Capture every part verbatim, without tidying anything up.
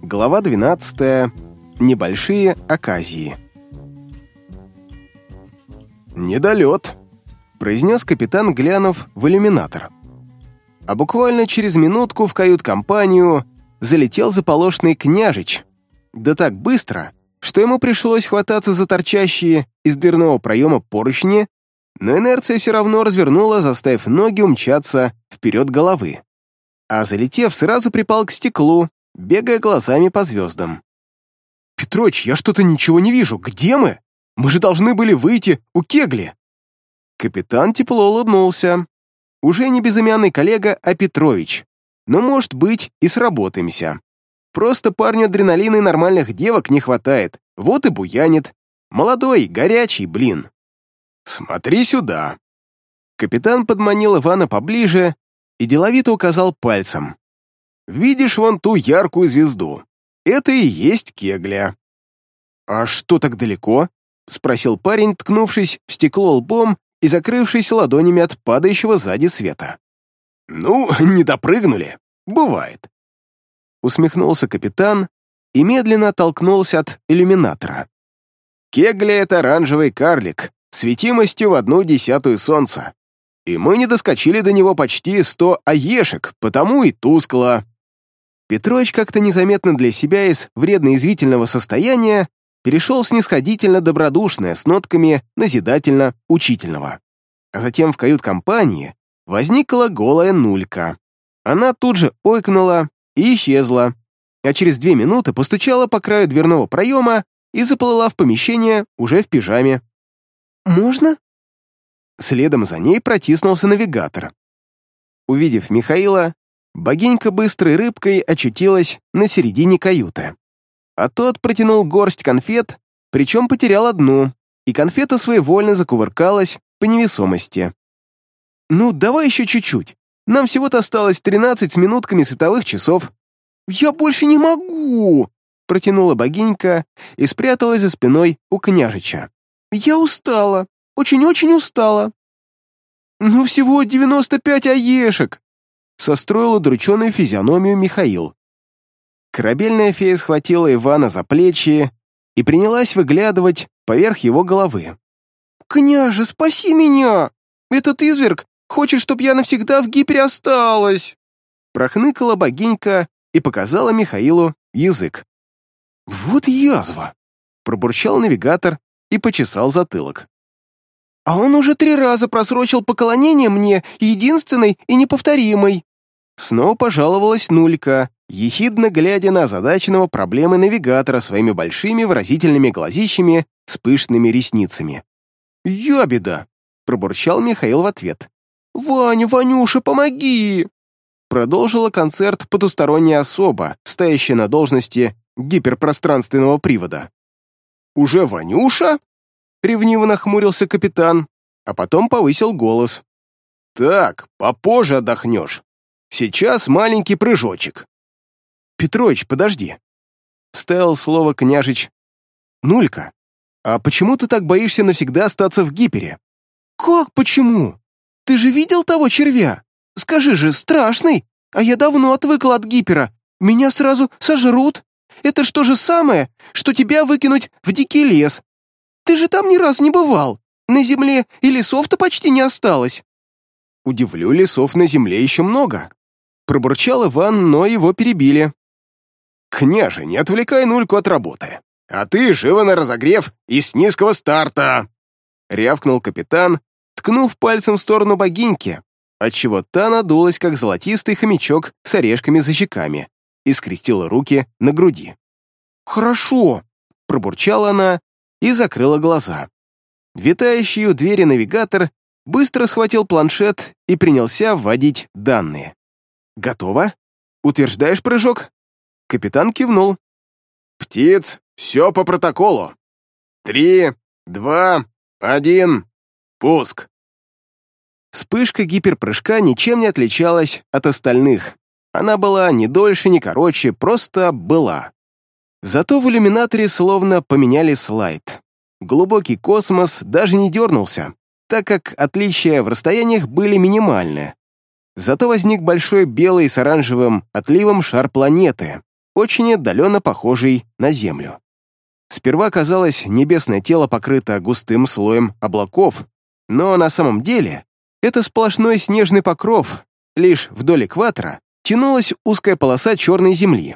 Глава двенадцатая. Небольшие оказии. «Недолет», — произнес капитан, глянув в иллюминатор. А буквально через минутку в кают-компанию залетел заполошный княжич. Да так быстро, что ему пришлось хвататься за торчащие из дверного проема поручни, но инерция все равно развернула, заставив ноги умчаться вперед головы. А залетев, сразу припал к стеклу, бегая глазами по звездам. «Петрович, я что-то ничего не вижу. Где мы? Мы же должны были выйти у кегли!» Капитан тепло улыбнулся. Уже не безымянный коллега, а Петрович. Но, может быть, и сработаемся. Просто парню адреналина и нормальных девок не хватает. Вот и буянит. Молодой, горячий, блин. «Смотри сюда!» Капитан подманил Ивана поближе и деловито указал пальцем. «Видишь вон ту яркую звезду? Это и есть кегля». «А что так далеко?» — спросил парень, ткнувшись в стекло лбом и закрывшись ладонями от падающего сзади света. «Ну, не допрыгнули. Бывает». Усмехнулся капитан и медленно оттолкнулся от иллюминатора. «Кегля — это оранжевый карлик, светимостью в одну десятую солнца. И мы не доскочили до него почти сто аешек, потому и тускло». Петрович как-то незаметно для себя из вредно-язвительного состояния перешел снисходительно-добродушное с нотками назидательно-учительного. А затем в кают-компании возникла голая Нулька. Она тут же ойкнула и исчезла, а через две минуты постучала по краю дверного проема и заплыла в помещение уже в пижаме. «Можно?» Следом за ней протиснулся навигатор. Увидев Михаила, богинька быстрой рыбкой очутилась на середине каюты. А тот протянул горсть конфет, причем потерял одну, и конфета своевольно закувыркалась по невесомости. «Ну, давай еще чуть-чуть. Нам всего-то осталось тринадцать с минутками световых часов». «Я больше не могу!» — протянула богинька и спряталась за спиной у княжича. «Я устала, очень-очень устала». «Ну, всего девяносто пять аешек!» — состроил удрученную физиономию Михаил. Корабельная фея схватила Ивана за плечи и принялась выглядывать поверх его головы. «Княже, спаси меня! Этот изверг хочет, чтоб я навсегда в гипере осталась!» Прохныкала богинька и показала Михаилу язык. «Вот язва!» — пробурчал навигатор и почесал затылок. «А он уже три раза просрочил поклонение мне, единственной и неповторимой!» Снова пожаловалась Нулька, ехидно глядя на озадаченного проблемой навигатора своими большими выразительными глазищами с пышными ресницами. «Ябеда!» — пробурчал Михаил в ответ. «Ваня, Ванюша, помоги!» Продолжила концерт потусторонняя особа, стоящая на должности гиперпространственного привода. «Уже Ванюша?» — ревниво нахмурился капитан, а потом повысил голос. «Так, попозже отдохнешь. Сейчас маленький прыжочек». «Петрович, подожди», — вставил слово княжич. «Нулька, а почему ты так боишься навсегда остаться в гипере?» «Как почему? Ты же видел того червя? Скажи же, страшный? А я давно отвыкла от гипера. Меня сразу сожрут. Это ж то же самое, что тебя выкинуть в дикий лес. Ты же там ни разу не бывал. На земле и лесов-то почти не осталось». «Удивлю, лесов на земле еще много», — пробурчал Иван, но его перебили. «Княже, не отвлекай Нульку от работы. А ты живо на разогрев и с низкого старта!» — рявкнул капитан, ткнув пальцем в сторону богиньки, отчего та надулась, как золотистый хомячок с орешками за щеками, и скрестила руки на груди. «Хорошо!» — пробурчала она и закрыла глаза. Витающий у двери навигатор быстро схватил планшет и принялся вводить данные. «Готово? Утверждаешь прыжок?» Капитан кивнул. «Птиц, все по протоколу. Три, два, один, пуск». Вспышка гиперпрыжка ничем не отличалась от остальных. Она была ни дольше, ни короче, просто была. Зато в иллюминаторе словно поменяли слайд. Глубокий космос даже не дернулся, так как отличия в расстояниях были минимальны. Зато возник большой белый с оранжевым отливом шар планеты, очень отдаленно похожий на Землю. Сперва казалось, небесное тело покрыто густым слоем облаков, но на самом деле это сплошной снежный покров, лишь вдоль экватора тянулась узкая полоса черной земли.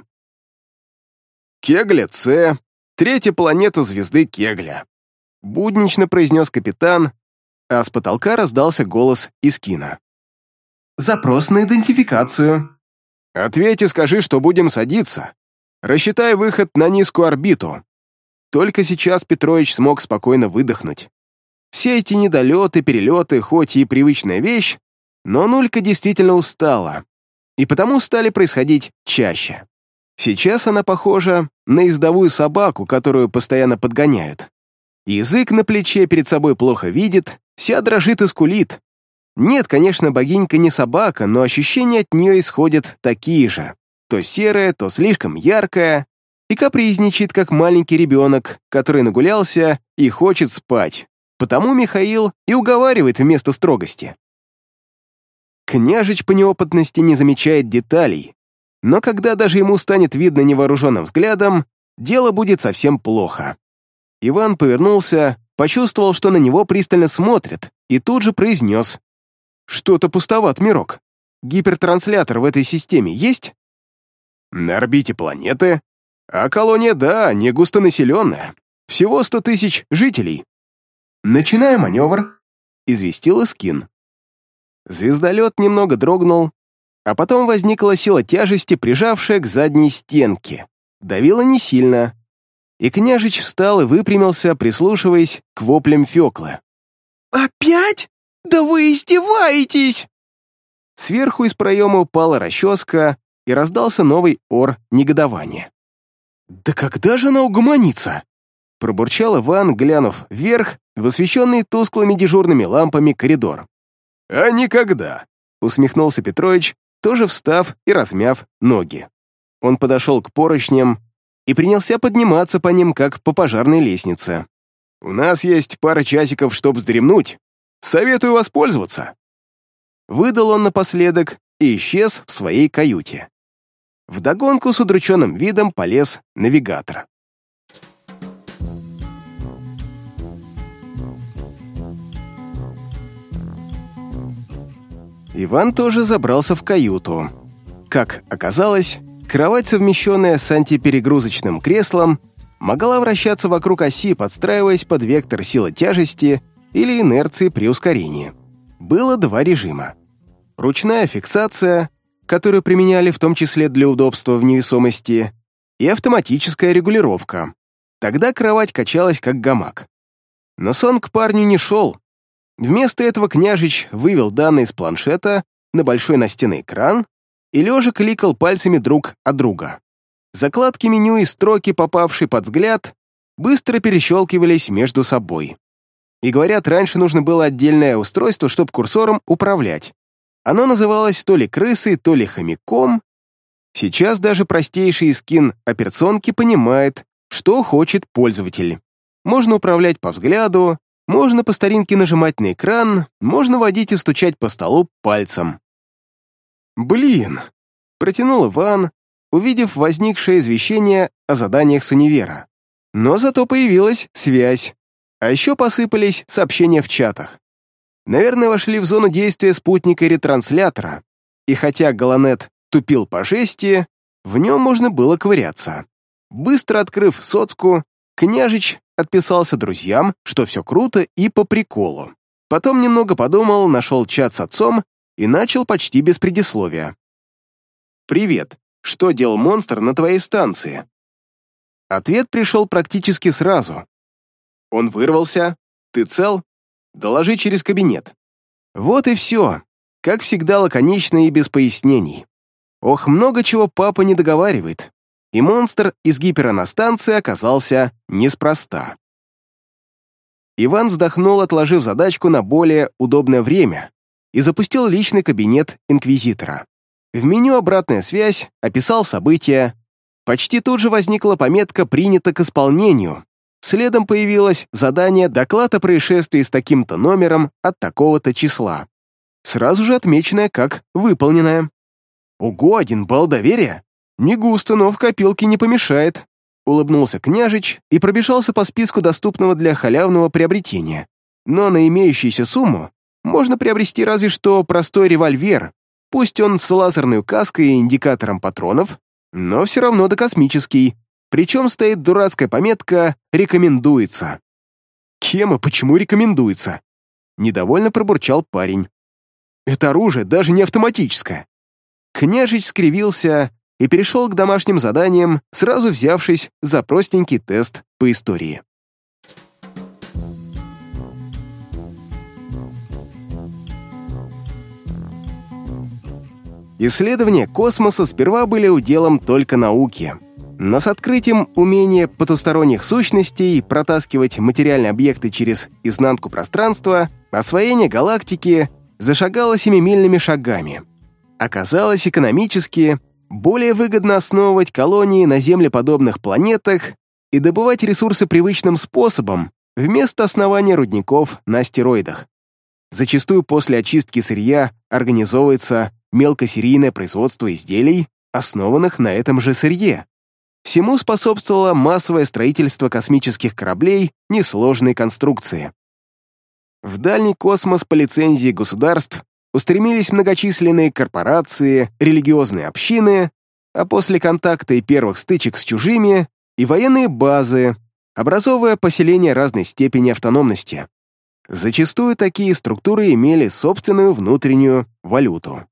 «Кегля-С, третья планета звезды Кегля», — буднично произнес капитан, а с потолка раздался голос Искина. «Запрос на идентификацию». «Ответь и скажи, что будем садиться. Рассчитай выход на низкую орбиту». Только сейчас Петрович смог спокойно выдохнуть. Все эти недолеты, перелеты, хоть и привычная вещь, но Нулька действительно устала, и потому стали происходить чаще. Сейчас она похожа на ездовую собаку, которую постоянно подгоняют. Язык на плече перед собой плохо видит, вся дрожит и скулит. Нет, конечно, богинька не собака, но ощущения от нее исходят такие же. То серая, то слишком яркая, и капризничает, как маленький ребенок, который нагулялся и хочет спать. Потому Михаил и уговаривает вместо строгости. Княжич по неопытности не замечает деталей, но когда даже ему станет видно невооруженным взглядом, дело будет совсем плохо. Иван повернулся, почувствовал, что на него пристально смотрят, и тут же произнес: «Что-то пустоват, Мирок. Гипертранслятор в этой системе есть?» «На орбите планеты. А колония, да, не густонаселенная. Всего сто тысяч жителей». «Начинаем маневр», — известил Искин. Звездолет немного дрогнул, а потом возникла сила тяжести, прижавшая к задней стенке. Давила не сильно, и княжич встал и выпрямился, прислушиваясь к воплям Фёклы. «Опять? Да вы издеваетесь!» Сверху из проема упала расческа, и раздался новый ор негодования. «Да когда же она угомонится?» Пробурчал Иван, глянув вверх в освещенный тусклыми дежурными лампами коридор. «А никогда!» — усмехнулся Петрович, тоже встав и размяв ноги. Он подошел к поручням и принялся подниматься по ним, как по пожарной лестнице. «У нас есть пара часиков, чтобы вздремнуть. Советую воспользоваться». Выдал он напоследок и исчез в своей каюте. Вдогонку с удрученным видом полез навигатор. Иван тоже забрался в каюту. Как оказалось, кровать, совмещенная с антиперегрузочным креслом, могла вращаться вокруг оси, подстраиваясь под вектор силы тяжести или инерции при ускорении. Было два режима. Ручная фиксация, которую применяли в том числе для удобства в невесомости, и автоматическая регулировка. Тогда кровать качалась как гамак. Но сон к парню не шел. Вместо этого княжич вывел данные с планшета на большой настенный экран и лежа кликал пальцами друг от друга. Закладки меню и строки, попавшие под взгляд, быстро перещелкивались между собой. И говорят, раньше нужно было отдельное устройство, чтобы курсором управлять. Оно называлось то ли крысой, то ли хомяком. Сейчас даже простейший скин операционки понимает, что хочет пользователь. Можно управлять по взгляду, можно по старинке нажимать на экран, можно водить и стучать по столу пальцем. «Блин!» — протянул Иван, увидев возникшее извещение о заданиях с универа. Но зато появилась связь, а еще посыпались сообщения в чатах. Наверное, вошли в зону действия спутника и ретранслятора, и хотя Галанет тупил по жести, в нем можно было ковыряться. Быстро открыв соцку, княжич отписался друзьям, что все круто и по приколу. Потом немного подумал, нашел чат с отцом и начал почти без предисловия. «Привет. Что делал монстр на твоей станции?» Ответ пришел практически сразу. «Он вырвался. Ты цел? Доложи через кабинет». Вот и все. Как всегда, лаконично и без пояснений. Ох, много чего папа не договаривает. И монстр из гипера на станции оказался неспроста. Иван вздохнул, отложив задачку на более удобное время, и запустил личный кабинет инквизитора. В меню «Обратная связь» описал события. Почти тут же возникла пометка «Принято к исполнению». Следом появилось задание «Доклад о происшествии с таким-то номером от такого-то числа». Сразу же отмеченное как «выполненное». Ого, один балл доверия! Не густо, но в копилке не помешает», — улыбнулся княжич и пробежался по списку доступного для халявного приобретения. «Но на имеющуюся сумму можно приобрести разве что простой револьвер, пусть он с лазерной указкой и индикатором патронов, но все равно докосмический, причем стоит дурацкая пометка «Рекомендуется». «Кем и почему рекомендуется?» — недовольно пробурчал парень. «Это оружие даже не автоматическое». Княжич скривился и перешел к домашним заданиям, сразу взявшись за простенький тест по истории. Исследования космоса сперва были уделом только науки, но с открытием умения потусторонних сущностей протаскивать материальные объекты через изнанку пространства освоение галактики зашагало семимильными шагами. Оказалось экономически более выгодно основывать колонии на землеподобных планетах и добывать ресурсы привычным способом вместо основания рудников на астероидах. Зачастую после очистки сырья организовывается мелкосерийное производство изделий, основанных на этом же сырье. Всему способствовало массовое строительство космических кораблей несложной конструкции. В дальний космос по лицензии государств устремились многочисленные корпорации, религиозные общины, а после контакта и первых стычек с чужими и военные базы, образовывая поселения разной степени автономности. Зачастую такие структуры имели собственную внутреннюю валюту.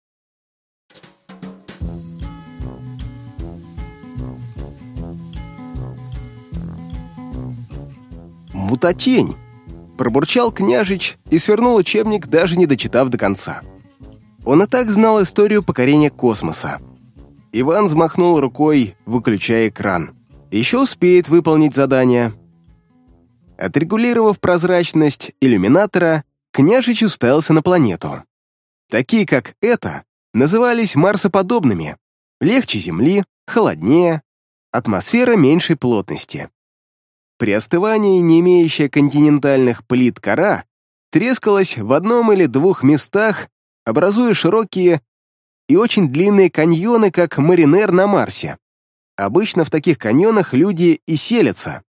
«Мутатень!» — пробурчал княжич и свернул учебник, даже не дочитав до конца. Он и так знал историю покорения космоса. Иван взмахнул рукой, выключая экран. Еще успеет выполнить задание. Отрегулировав прозрачность иллюминатора, княжич уставился на планету. Такие, как эта, назывались марсоподобными. Легче Земли, холоднее, атмосфера меньшей плотности. При остывании не имеющая континентальных плит кора трескалась в одном или двух местах, образуя широкие и очень длинные каньоны, как Маринер на Марсе. Обычно в таких каньонах люди и селятся.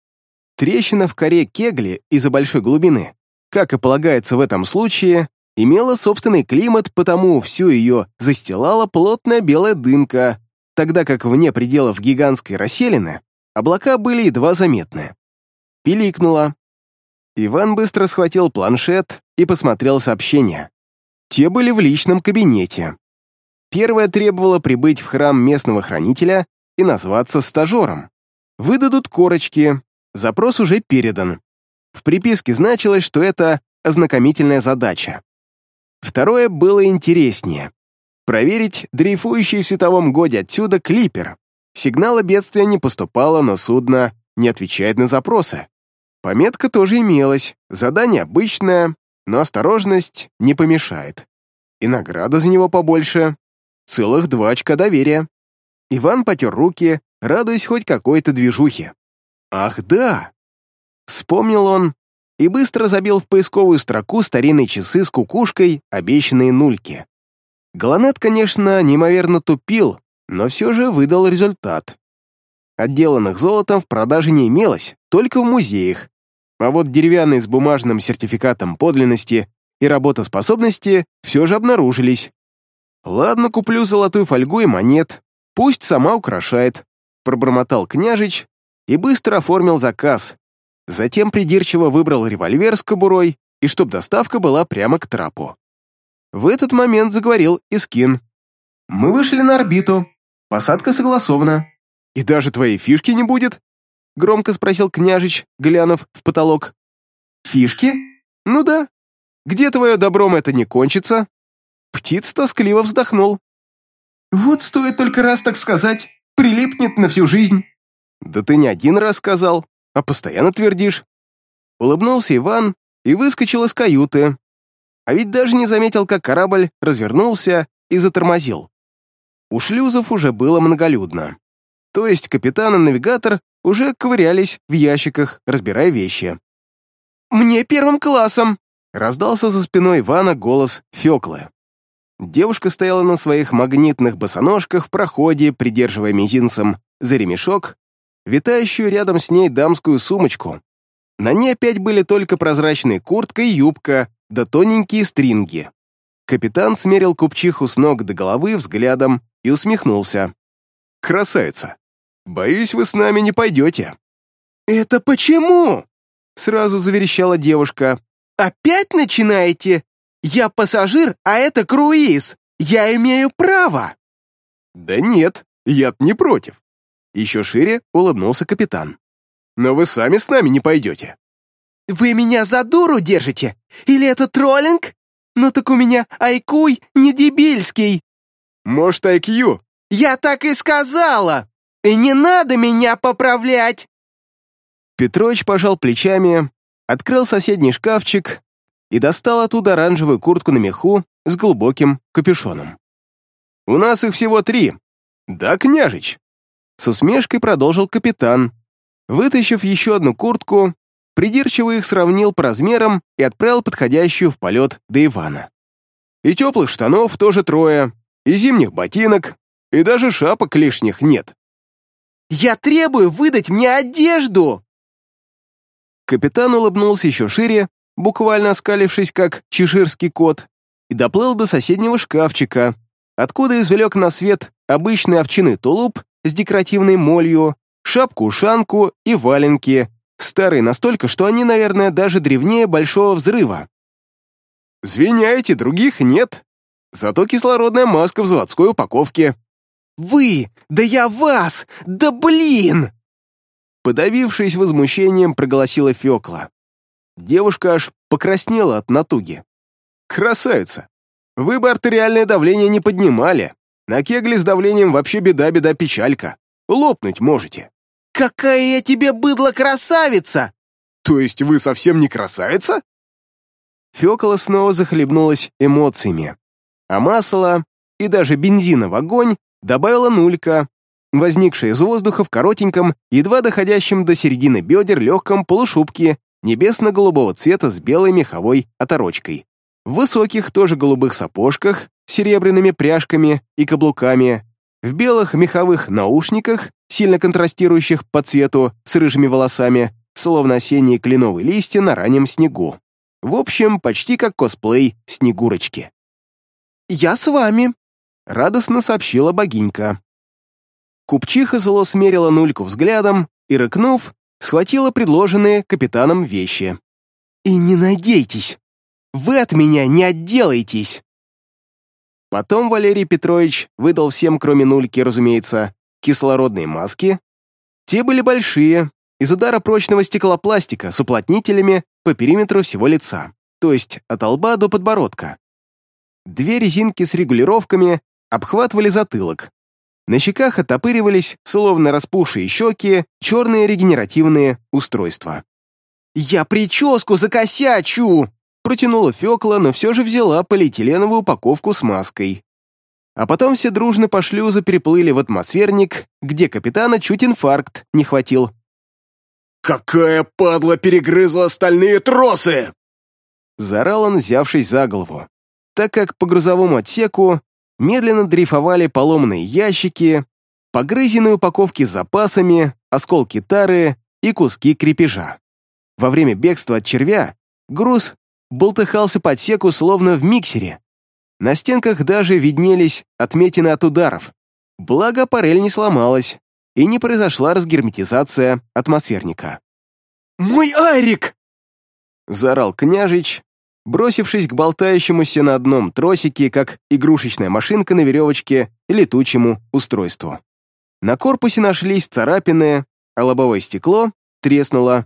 Трещина в коре Кегли из-за большой глубины, как и полагается в этом случае, имела собственный климат, потому всю ее застилала плотная белая дымка, тогда как вне пределов гигантской расселины облака были едва заметны. Пиликнуло. Иван быстро схватил планшет и посмотрел сообщения. Те были в личном кабинете. Первое требовало прибыть в храм местного хранителя и назваться стажером. Выдадут корочки, запрос уже передан. В приписке значилось, что это ознакомительная задача. Второе было интереснее. Проверить дрейфующий в световом годе отсюда клипер. Сигнала бедствия не поступало, но судно не отвечает на запросы. Пометка тоже имелась, задание обычное, но осторожность не помешает. И награда за него побольше. Целых два очка доверия. Иван потер руки, радуясь хоть какой-то движухе. Ах да! Вспомнил он и быстро забил в поисковую строку старинные часы с кукушкой, обещанные нульки. Галанет, конечно, неимоверно тупил, но все же выдал результат. Отделанных золотом в продаже не имелось, только в музеях, а вот деревянные с бумажным сертификатом подлинности и работоспособности все же обнаружились. «Ладно, куплю золотую фольгу и монет, пусть сама украшает», пробормотал княжич и быстро оформил заказ. Затем придирчиво выбрал револьвер с кобурой, и чтоб доставка была прямо к трапу. В этот момент заговорил Искин. «Мы вышли на орбиту. Посадка согласована. И даже твоей фишки не будет?» Громко спросил княжич, глянув в потолок. «Фишки? Ну да. Где твое добром это не кончится?» Птиц тоскливо вздохнул. «Вот стоит только раз так сказать, прилипнет на всю жизнь». «Да ты не один раз сказал, а постоянно твердишь». Улыбнулся Иван и выскочил из каюты. А ведь даже не заметил, как корабль развернулся и затормозил. У шлюзов уже было многолюдно. То есть капитан и навигатор уже ковырялись в ящиках, разбирая вещи. «Мне первым классом!» — раздался за спиной Ивана голос Фёклы. Девушка стояла на своих магнитных босоножках в проходе, придерживая мизинцем за ремешок, витающую рядом с ней дамскую сумочку. На ней опять были только прозрачная куртка и юбка, да тоненькие стринги. Капитан смерил купчиху с ног до головы взглядом и усмехнулся. «Красавица! Боюсь, вы с нами не пойдете». «Это почему?» — сразу заверещала девушка. «Опять начинаете? Я пассажир, а это круиз. Я имею право». «Да нет, я-то не против». Еще шире улыбнулся капитан. «Но вы сами с нами не пойдете». «Вы меня за дуру держите? Или это троллинг? Ну так у меня айкуй не дебильский». «Может, ай кью?» «Я так и сказала! И не надо меня поправлять!» Петрович пожал плечами, открыл соседний шкафчик и достал оттуда оранжевую куртку на меху с глубоким капюшоном. «У нас их всего три. Да, княжич?» С усмешкой продолжил капитан. Вытащив еще одну куртку, придирчиво их сравнил по размерам и отправил подходящую в полет до Ивана. «И теплых штанов тоже трое, и зимних ботинок, и даже шапок лишних нет». «Я требую выдать мне одежду!» Капитан улыбнулся еще шире, буквально оскалившись, как чеширский кот, и доплыл до соседнего шкафчика, откуда извлек на свет обычный овчинный тулуп с декоративной молью, шапку-ушанку и валенки, старые настолько, что они, наверное, даже древнее Большого взрыва. «Звиняйте, других нет. Зато кислородная маска в заводской упаковке». «Вы! Да я вас! Да блин!» Подавившись возмущением, проголосила Фёкла. Девушка аж покраснела от натуги. «Красавица! Вы бы артериальное давление не поднимали. На кегле с давлением вообще беда-беда-печалька. Лопнуть можете». «Какая я тебе быдло-красавица!» «То есть вы совсем не красавица?» Фёкла снова захлебнулась эмоциями. А масла и даже бензина в огонь добавила Нулька, возникшая из воздуха в коротеньком, едва доходящем до середины бедер легком полушубке небесно-голубого цвета с белой меховой оторочкой, в высоких тоже голубых сапожках с серебряными пряжками и каблуками, в белых меховых наушниках, сильно контрастирующих по цвету с рыжими волосами, словно осенние кленовые листья на раннем снегу. В общем, почти как косплей Снегурочки. «Я с вами», — радостно сообщила богинька. Купчиха зло смерила Нульку взглядом и, рыкнув, схватила предложенные капитаном вещи. «И не надейтесь! Вы от меня не отделаетесь!» Потом Валерий Петрович выдал всем, кроме Нульки, разумеется, кислородные маски. Те были большие, из ударопрочного стеклопластика с уплотнителями по периметру всего лица, то есть от лба до подбородка. Две резинки с регулировками обхватывали затылок. На щеках оттопыривались, словно распухшие щеки, черные регенеративные устройства. «Я прическу закосячу!» Протянула Фёкла, но все же взяла полиэтиленовую упаковку с маской. А потом все дружно по шлюзу переплыли в атмосферник, где капитана чуть инфаркт не хватил. «Какая падла перегрызла стальные тросы!» Заорал он, взявшись за голову, так как по грузовому отсеку медленно дрейфовали поломанные ящики, погрызенные упаковки с запасами, осколки тары и куски крепежа. Во время бегства от червя груз болтыхался по отсеку, словно в миксере. На стенках даже виднелись отметины от ударов. Благо, парель не сломалась, и не произошла разгерметизация атмосферника. «Мой Арик!» — заорал княжич, бросившись к болтающемуся на одном тросике, как игрушечная машинка на веревочке, летучему устройству. На корпусе нашлись царапины, а лобовое стекло треснуло.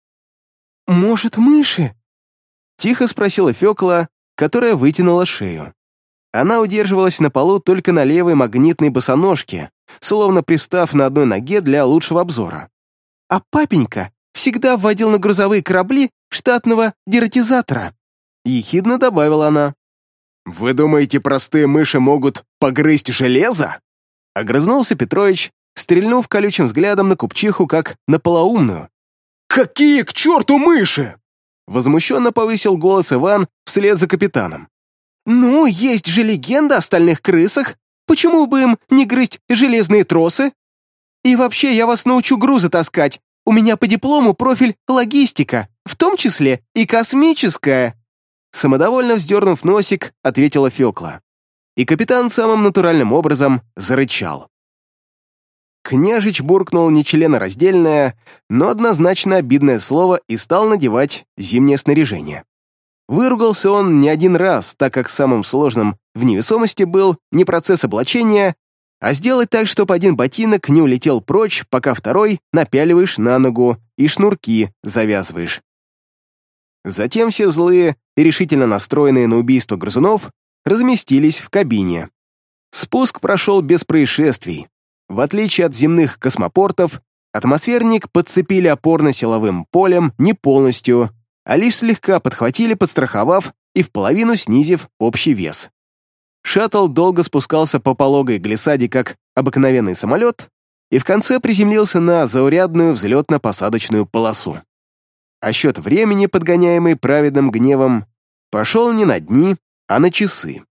«Может, мыши?» — тихо спросила Фёкла, которая вытянула шею. Она удерживалась на полу только на левой магнитной босоножке, словно пристав на одной ноге для лучшего обзора. «А папенька всегда вводил на грузовые корабли штатного дератизатора», — ехидно добавила она. «Вы думаете, простые мыши могут погрызть железо?» Огрызнулся Петрович, стрельнув колючим взглядом на купчиху, как на полоумную. «Какие к черту мыши?» Возмущенно повысил голос Иван вслед за капитаном. Ну, есть же легенда о стальных крысах. Почему бы им не грызть железные тросы? И вообще, я вас научу грузы таскать. У меня по диплому профиль логистика, в том числе и космическая. Самодовольно вздернув носик, ответила Фёкла. И капитан самым натуральным образом зарычал. Княжич буркнул нечленораздельное, но однозначно обидное слово и стал надевать зимнее снаряжение. Выругался он не один раз, так как самым сложным в невесомости был не процесс облачения, а сделать так, чтобы один ботинок не улетел прочь, пока второй напяливаешь на ногу и шнурки завязываешь. Затем все злые и решительно настроенные на убийство грызунов разместились в кабине. Спуск прошел без происшествий. В отличие от земных космопортов, атмосферник подцепили опорно-силовым полем не полностью, а лишь слегка подхватили, подстраховав и в половину снизив общий вес. Шаттл долго спускался по пологой глиссаде, как обыкновенный самолет, и в конце приземлился на заурядную взлетно-посадочную полосу. А счет времени, подгоняемый праведным гневом, пошел не на дни, а на часы.